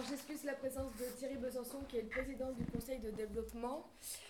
j'excuse la présence de Thierry Besançon, qui est le président du Conseil de développement.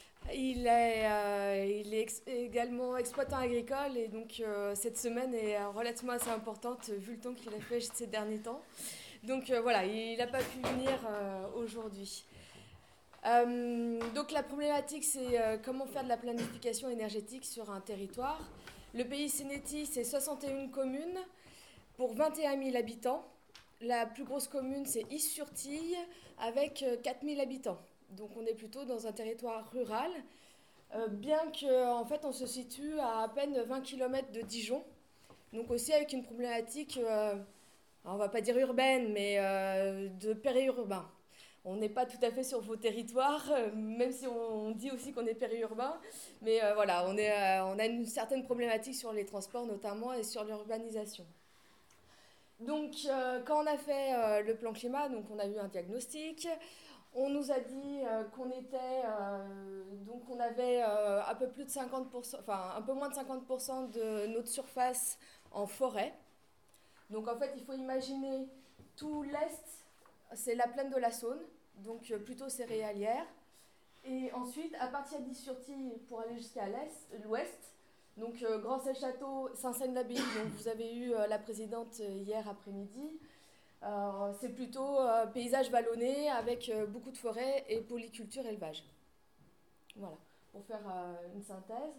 Il est également exploitant agricole et donc cette semaine est relativement assez importante vu le temps qu'il a fait ces derniers temps. Donc voilà, il n'a pas pu venir aujourd'hui. Donc la problématique, c'est comment faire de la planification énergétique sur un territoire. Le pays Sénéti, c'est 61 communes pour 21 000 habitants. La plus grosse commune, c'est Is-sur-Tille, avec 4 000 habitants. Donc on est plutôt dans un territoire rural, bien qu'en en fait on se situe à peine 20 km de Dijon. Donc aussi avec une problématique, on va pas dire urbaine, mais de périurbain. On n'est pas tout à fait sur vos territoires, même si on dit aussi qu'on est périurbain. Mais voilà, on a une certaine problématique sur les transports notamment et sur l'urbanisation. Donc, quand on a fait le plan climat, donc on a eu un diagnostic. On nous a dit donc on avait un peu plus de 50%, enfin un peu moins de 50% de notre surface en forêt. Donc en fait, il faut imaginer tout l'est, c'est la plaine de la Saône, donc plutôt céréalière. Et ensuite, à partir d'Is-sur-Tille pour aller jusqu'à l'ouest, donc Grand Château, Saint-Seine-l'Abbaye, donc vous avez eu la présidente hier après-midi. C'est plutôt paysage vallonné avec beaucoup de forêts et polyculture élevage. Voilà, pour faire une synthèse.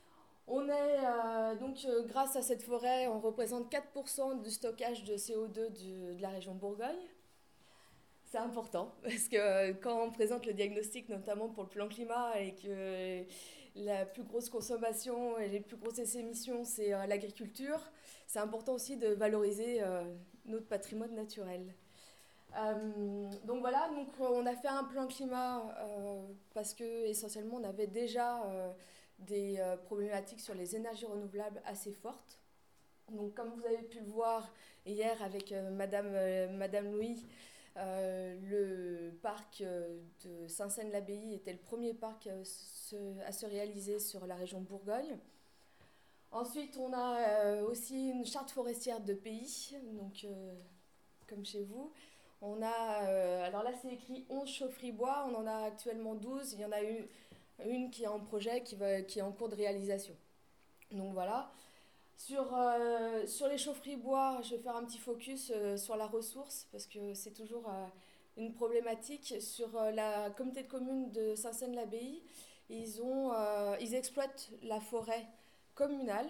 Grâce à cette forêt, on représente 4% du stockage de CO2 de la région Bourgogne. C'est important parce que quand on présente le diagnostic, notamment pour le plan climat, et que la plus grosse consommation et les plus grosses émissions, c'est l'agriculture, c'est important aussi de valoriser notre patrimoine naturel. Donc voilà, on a fait un plan climat parce que essentiellement on avait déjà des problématiques sur les énergies renouvelables assez fortes. Donc comme vous avez pu le voir hier avec Madame Louis, le parc de Saint-Seine-l'Abbaye était le premier parc à se réaliser sur la région Bourgogne. Ensuite, on a aussi une charte forestière de pays, donc comme chez vous. On a, alors là c'est écrit 11 chaufferies bois, on en a actuellement 12. Il y en a une qui est en projet, qui est en cours de réalisation. Donc voilà. Sur les chaufferies bois, je vais faire un petit focus sur la ressource parce que c'est toujours une problématique. Sur la communauté de communes de Saint-Seine-l'Abbaye, ils exploitent la forêt communale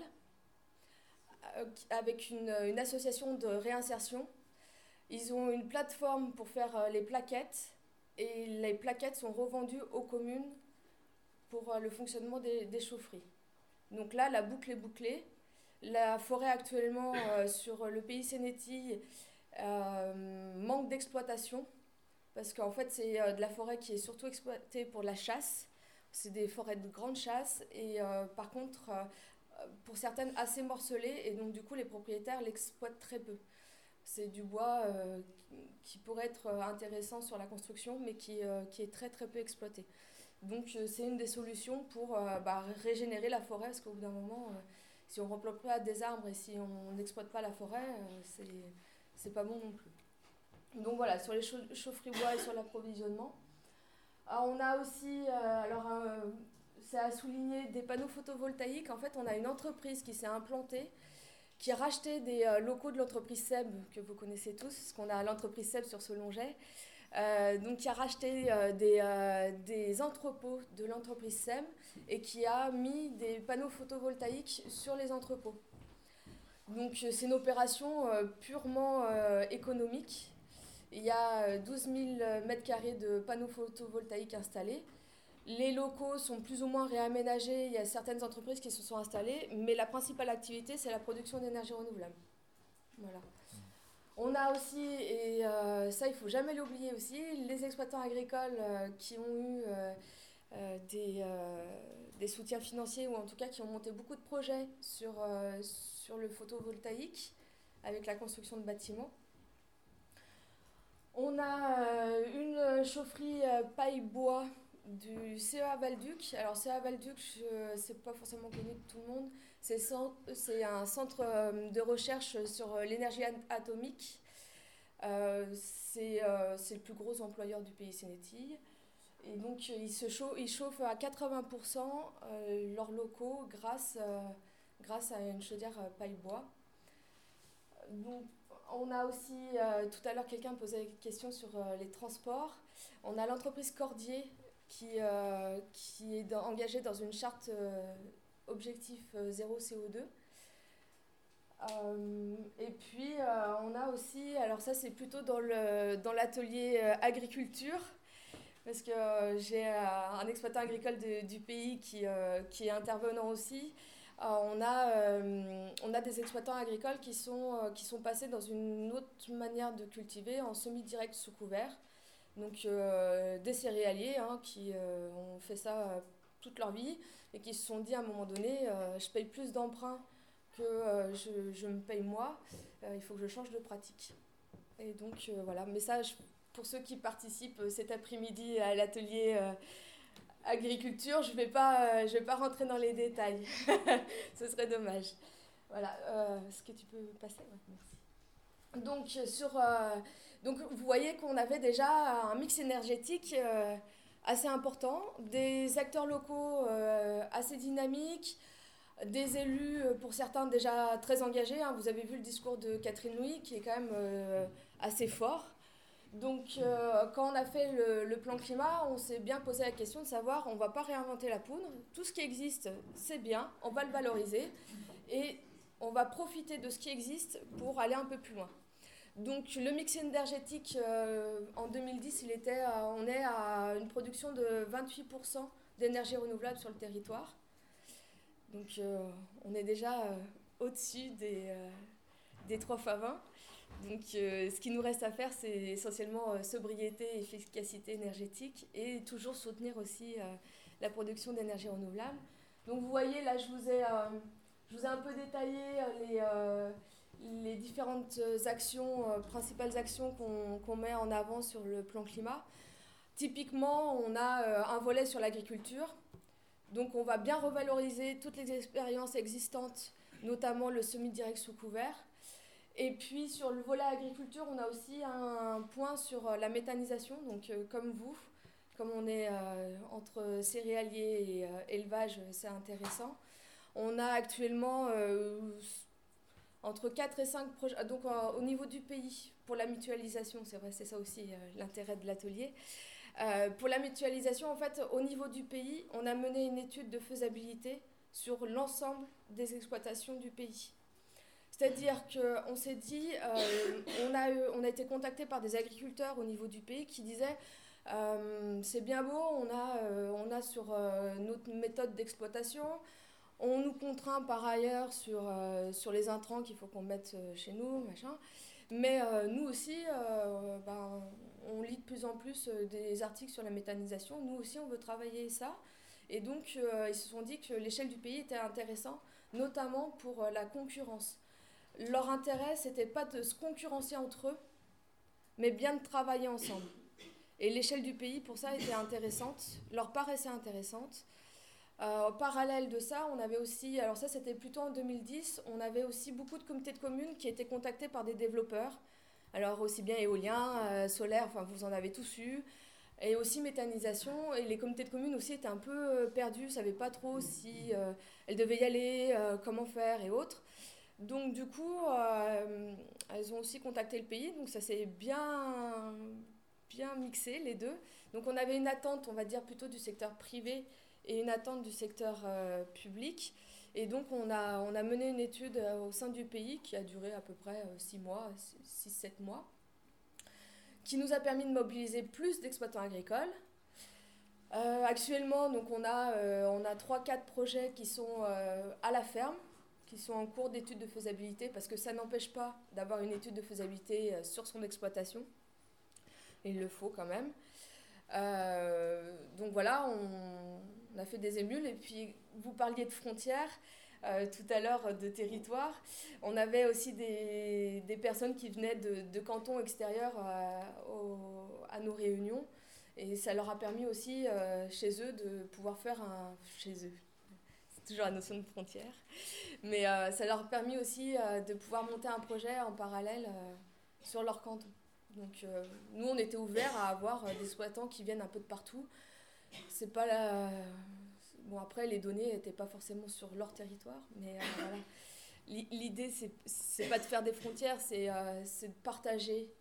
avec une association de réinsertion. Ils ont une plateforme pour faire les plaquettes et les plaquettes sont revendues aux communes pour le fonctionnement des chaufferies. Donc là, la boucle est bouclée. La forêt actuellement sur le pays Sénéti manque d'exploitation parce qu'en fait c'est de la forêt qui est surtout exploitée pour la chasse. C'est des forêts de grande chasse et par contre pour certaines assez morcelées et donc du coup les propriétaires l'exploitent très peu. C'est du bois qui pourrait être intéressant sur la construction mais qui est très très peu exploité. Donc c'est une des solutions pour régénérer la forêt parce qu'au bout d'un moment si on ne replante pas des arbres et si on n'exploite pas la forêt, c'est pas bon non plus. Donc voilà, sur les chaufferies bois et sur l'approvisionnement. On a aussi, c'est à souligner, des panneaux photovoltaïques. En fait, on a une entreprise qui s'est implantée, qui a racheté des locaux de l'entreprise SEB, que vous connaissez tous, parce qu'on a l'entreprise SEB sur Solonget. Donc qui a racheté des entrepôts de l'entreprise SEM et qui a mis des panneaux photovoltaïques sur les entrepôts. Donc c'est une opération purement économique. Il y a 12 000 mètres carrés de panneaux photovoltaïques installés. Les locaux sont plus ou moins réaménagés, il y a certaines entreprises qui se sont installées, mais la principale activité c'est la production d'énergie renouvelable. Voilà. On a aussi, et ça il ne faut jamais l'oublier aussi, les exploitants agricoles qui ont eu des soutiens financiers ou en tout cas qui ont monté beaucoup de projets sur le photovoltaïque avec la construction de bâtiments. On a une chaufferie paille-bois du CEA Valduc. Alors CEA Valduc, c'est pas forcément connu de tout le monde. C'est un centre de recherche sur l'énergie atomique. C'est le plus gros employeur du pays sénétille. Et donc, ils chauffent à 80% leurs locaux grâce à une chaudière paille-bois. Donc, on a aussi, tout à l'heure, quelqu'un posait une question sur les transports. On a l'entreprise Cordier qui est engagée dans une charte objectif zéro CO2. Et puis, on a aussi, alors ça c'est plutôt dans l'atelier agriculture, parce que j'ai un exploitant agricole du pays qui est intervenant aussi. On a des exploitants agricoles qui sont passés dans une autre manière de cultiver, en semi-direct sous couvert. Donc des céréaliers qui ont fait ça toute leur vie et qui se sont dit à un moment donné, je paye plus d'emprunts que je me paye moi, il faut que je change de pratique. Et donc voilà, message pour ceux qui participent cet après-midi à l'atelier agriculture, je vais pas rentrer dans les détails, ce serait dommage. Voilà, est-ce que tu peux passer? Ouais, merci. Donc vous voyez qu'on avait déjà un mix énergétique assez important, des acteurs locaux assez dynamiques, des élus pour certains déjà très engagés. Vous avez vu le discours de Catherine Louis qui est quand même assez fort. Donc quand on a fait le plan climat, on s'est bien posé la question de savoir, on ne va pas réinventer la poudre, tout ce qui existe c'est bien, on va le valoriser et on va profiter de ce qui existe pour aller un peu plus loin. Donc le mix énergétique en 2010, on est à une production de 28% d'énergie renouvelable sur le territoire. Donc on est déjà au-dessus des 3 fois 20. Donc ce qui nous reste à faire, c'est essentiellement sobriété et efficacité énergétique et toujours soutenir aussi la production d'énergie renouvelable. Donc vous voyez, là, je vous ai un peu détaillé les différentes actions, principales actions qu'on met en avant sur le plan climat. Typiquement, on a un volet sur l'agriculture. Donc on va bien revaloriser toutes les expériences existantes, notamment le semi-direct sous couvert. Et puis sur le volet agriculture, on a aussi un point sur la méthanisation. Donc comme vous, comme on est entre céréaliers et élevage, c'est intéressant. On a actuellement entre 4 et 5 projets, donc au niveau du pays, pour la mutualisation, c'est vrai, c'est ça aussi l'intérêt de l'atelier. Pour la mutualisation, en fait, au niveau du pays, on a mené une étude de faisabilité sur l'ensemble des exploitations du pays. C'est-à-dire qu'on s'est dit, on a été contacté par des agriculteurs au niveau du pays qui disaient c'est bien beau, on a sur notre méthode d'exploitation, on nous contraint par ailleurs sur les intrants qu'il faut qu'on mette chez nous, machin. Mais nous aussi, on lit de plus en plus des articles sur la méthanisation. Nous aussi, on veut travailler ça. Et donc, ils se sont dit que l'échelle du pays était intéressante, notamment pour la concurrence. Leur intérêt, c'était pas de se concurrencer entre eux, mais bien de travailler ensemble. Et l'échelle du pays, pour ça, était intéressante, leur paraissait intéressante. En parallèle de ça, on avait aussi, alors ça c'était plutôt en 2010, on avait aussi beaucoup de comités de communes qui étaient contactés par des développeurs. Alors aussi bien éolien, solaire, enfin vous en avez tous eu. Et aussi méthanisation. Et les comités de communes aussi étaient un peu perdus, ne savaient pas trop si elles devaient y aller, comment faire et autres. Donc du coup, elles ont aussi contacté le pays, donc ça s'est bien mixé les deux. Donc on avait une attente, on va dire plutôt du secteur privé et une attente du secteur public. Et donc on a mené une étude au sein du pays qui a duré à peu près 6-7 mois, qui nous a permis de mobiliser plus d'exploitants agricoles. Actuellement, donc on a 3-4 projets qui sont à la ferme, qui sont en cours d'étude de faisabilité, parce que ça n'empêche pas d'avoir une étude de faisabilité sur son exploitation. Il le faut quand même. Donc voilà, on a fait des émules. Et puis, vous parliez de frontières, tout à l'heure de territoire. On avait aussi des personnes qui venaient de cantons extérieurs à nos réunions. Et ça leur a permis aussi, chez eux, de pouvoir faire un... Chez eux, c'est toujours la notion de frontière. Mais ça leur a permis aussi de pouvoir monter un projet en parallèle sur leur canton. Donc nous, on était ouverts à avoir des exploitants qui viennent un peu de partout. C'est pas la... Bon, après, les données n'étaient pas forcément sur leur territoire, mais voilà. L'idée, c'est pas de faire des frontières, c'est de partager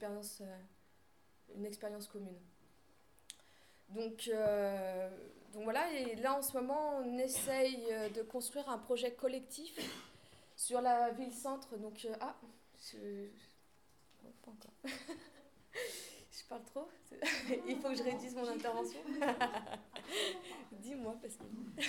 une expérience commune. Donc, donc voilà, et là en ce moment, on essaye de construire un projet collectif sur la ville-centre. Donc, non, pas encore. Je parle trop. Il faut que je réduise mon intervention. Dis-moi parce que.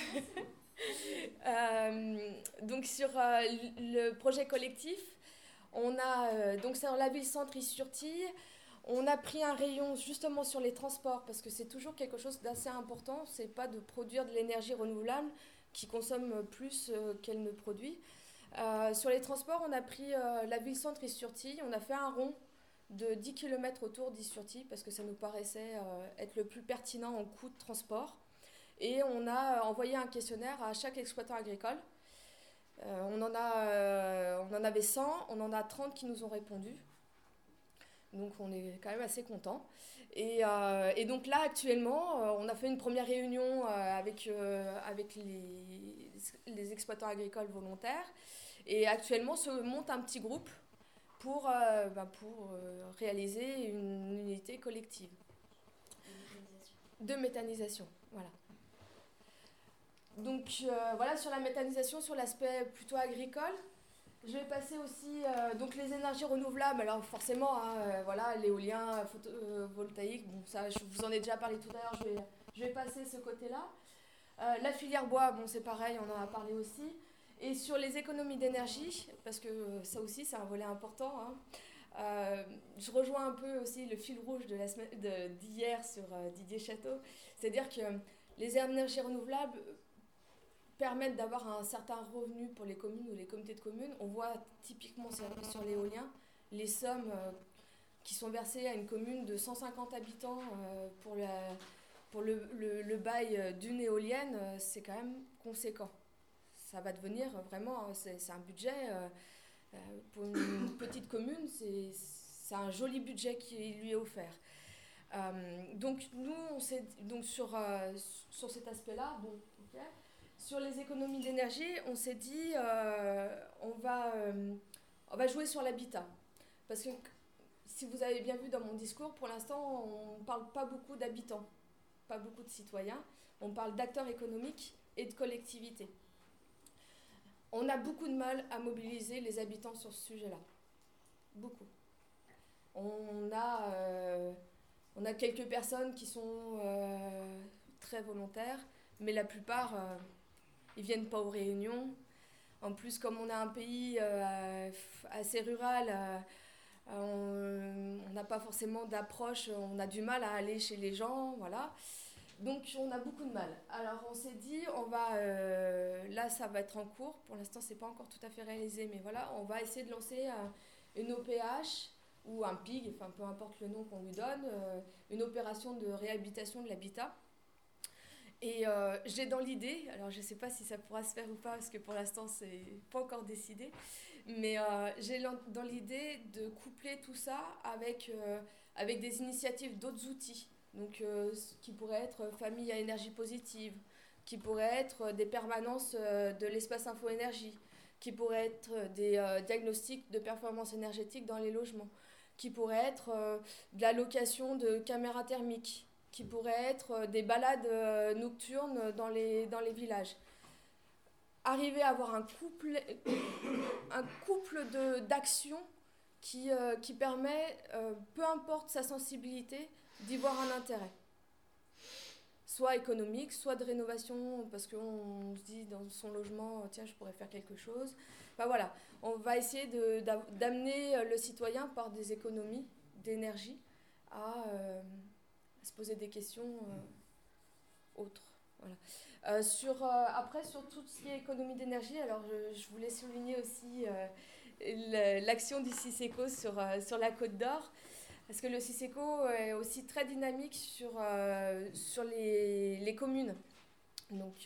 Donc sur le projet collectif, on a donc sur la ville-centre Is-sur-Tille, on a pris un rayon justement sur les transports parce que c'est toujours quelque chose d'assez important. C'est pas de produire de l'énergie renouvelable qui consomme plus qu'elle ne produit. Sur les transports, on a pris la ville-centre Is-sur-Tille, on a fait un rond de 10 km autour d'Is-sur-Tille parce que ça nous paraissait être le plus pertinent en coût de transport. Et on a envoyé un questionnaire à chaque exploitant agricole. On en avait 100, on en a 30 qui nous ont répondu. Donc on est quand même assez contents. Et donc là actuellement, on a fait une première réunion avec les exploitants agricoles volontaires. Et actuellement se monte un petit groupe pour réaliser une unité collective. De méthanisation, voilà. Donc voilà, sur la méthanisation, sur l'aspect plutôt agricole, je vais passer aussi donc les énergies renouvelables. Alors forcément, voilà, l'éolien photovoltaïque, bon ça, je vous en ai déjà parlé tout à l'heure, je vais passer ce côté-là. La filière bois, bon c'est pareil, on en a parlé aussi. Et sur les économies d'énergie, parce que ça aussi c'est un volet important, hein, je rejoins un peu aussi le fil rouge d'hier sur Didier Château, c'est-à-dire que les énergies renouvelables permettent d'avoir un certain revenu pour les communes ou les comités de communes. On voit typiquement sur l'éolien les sommes qui sont versées à une commune de 150 habitants pour le bail d'une éolienne, c'est quand même conséquent. Ça va devenir vraiment, c'est un budget, pour une petite commune, c'est un joli budget qui lui est offert. Donc nous, donc sur cet aspect-là, bon, ok. Sur les économies d'énergie, on s'est dit on va jouer sur l'habitat. Parce que si vous avez bien vu dans mon discours, pour l'instant, on ne parle pas beaucoup d'habitants, pas beaucoup de citoyens. On parle d'acteurs économiques et de collectivités. On a beaucoup de mal à mobiliser les habitants sur ce sujet-là. Beaucoup. On a quelques personnes qui sont très volontaires, mais la plupart, ils viennent pas aux réunions. En plus, comme on a un pays assez rural, on n'a pas forcément d'approche, on a du mal à aller chez les gens, voilà. Donc on a beaucoup de mal. Alors on s'est dit, là ça va être en cours, pour l'instant c'est pas encore tout à fait réalisé, mais voilà, on va essayer de lancer une OPH ou un PIG, enfin peu importe le nom qu'on lui donne, une opération de réhabilitation de l'habitat. Et j'ai dans l'idée, alors je ne sais pas si ça pourra se faire ou pas, parce que pour l'instant c'est pas encore décidé, mais j'ai dans l'idée de coupler tout ça avec des initiatives d'autres outils, donc qui pourraient être famille à énergie positive, qui pourraient être des permanences de l'espace info-énergie, qui pourraient être des diagnostics de performance énergétique dans les logements, qui pourraient être de la location de caméras thermiques, qui pourraient être des balades nocturnes dans les villages. Arriver à avoir un couple d'actions qui permet, peu importe sa sensibilité, d'y voir un intérêt. Soit économique, soit de rénovation, parce qu'on se dit dans son logement, tiens, je pourrais faire quelque chose. Enfin voilà, on va essayer d'amener le citoyen par des économies d'énergie à se poser des questions autres. Voilà. Après, sur tout ce qui est économie d'énergie, alors je voulais souligner aussi l'action du CICECO sur la Côte d'Or, parce que le CICECO est aussi très dynamique sur les communes. Donc,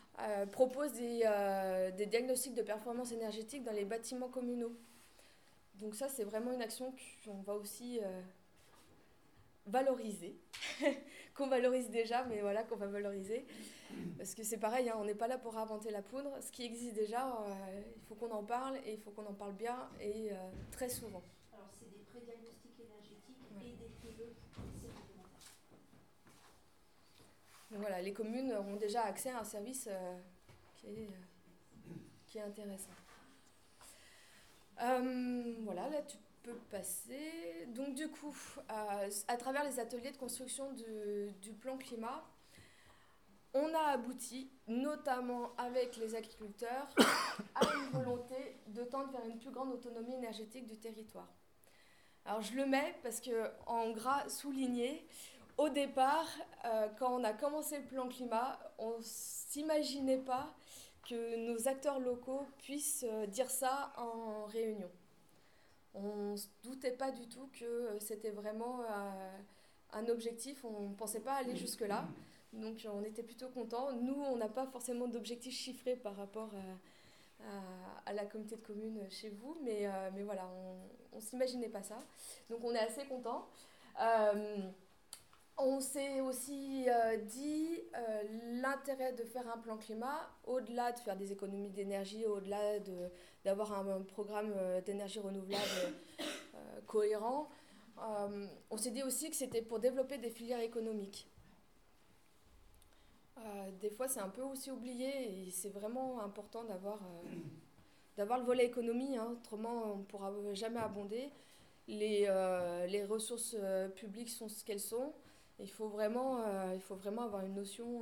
propose des diagnostics de performance énergétique dans les bâtiments communaux. Donc ça, c'est vraiment une action qu'on va aussi valoriser, qu'on valorise déjà, mais voilà, qu'on va valoriser. Parce que c'est pareil, hein, on n'est pas là pour inventer la poudre. Ce qui existe déjà, il faut qu'on en parle, et il faut qu'on en parle bien, et très souvent. Alors, c'est des pré-diagnostics énergétiques Ouais. et des PE, c'est complémentaire. Donc voilà, les communes ont déjà accès à un service qui est intéressant. Voilà, là tu peux passer. Donc du coup, à travers les ateliers de construction du plan climat, on a abouti, notamment avec les agriculteurs, à une volonté de tendre vers une plus grande autonomie énergétique du territoire. Alors je le mets parce que en gras souligné, au départ, quand on a commencé le plan climat, on ne s'imaginait pas que nos acteurs locaux puissent dire ça en réunion. On ne se doutait pas du tout que c'était vraiment un objectif, on ne pensait pas aller jusque-là. Donc on était plutôt contents. Nous, on n'a pas forcément d'objectifs chiffrés par rapport à la communauté de communes chez vous, mais voilà, on ne s'imaginait pas ça. Donc on est assez contents. On s'est aussi dit l'intérêt de faire un plan climat, au-delà de faire des économies d'énergie, au-delà d'avoir un programme d'énergie renouvelable cohérent, on s'est dit aussi que c'était pour développer des filières économiques. Des fois, c'est un peu aussi oublié et c'est vraiment important d'avoir le volet économie, hein, autrement on ne pourra jamais abonder. Les ressources publiques sont ce qu'elles sont. Il faut vraiment avoir une notion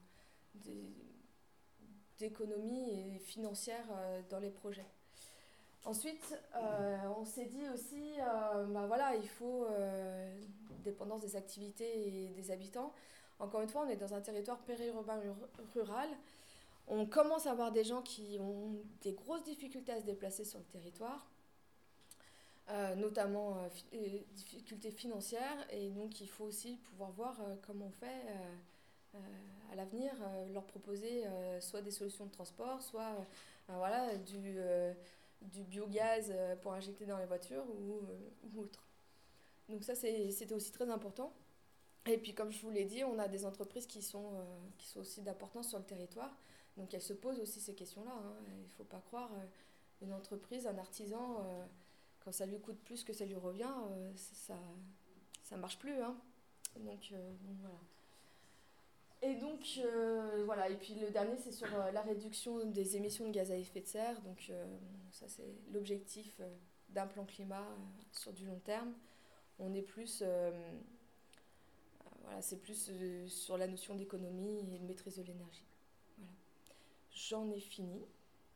d'économie et financière dans les projets. Ensuite, on s'est dit aussi, bah voilà, il faut dépendance des activités et des habitants. Encore une fois, on est dans un territoire périurbain rural. On commence à avoir des gens qui ont des grosses difficultés à se déplacer sur le territoire, notamment difficultés financières. Et donc, il faut aussi pouvoir voir comment on fait à l'avenir, leur proposer soit des solutions de transport, soit voilà, du biogaz pour injecter dans les voitures ou autre. Donc ça, c'était aussi très important. Et puis, comme je vous l'ai dit, on a des entreprises qui sont aussi d'importance sur le territoire. Donc, elles se posent aussi ces questions-là, hein. Il ne faut pas croire une entreprise, un artisan, quand ça lui coûte plus que ça lui revient, ça marche plus, hein. Donc voilà. Et donc, voilà. Et puis le dernier, c'est sur la réduction des émissions de gaz à effet de serre. Donc, ça, c'est l'objectif d'un plan climat sur du long terme. On est plus, voilà, c'est plus sur la notion d'économie et de maîtrise de l'énergie. Voilà. J'en ai fini.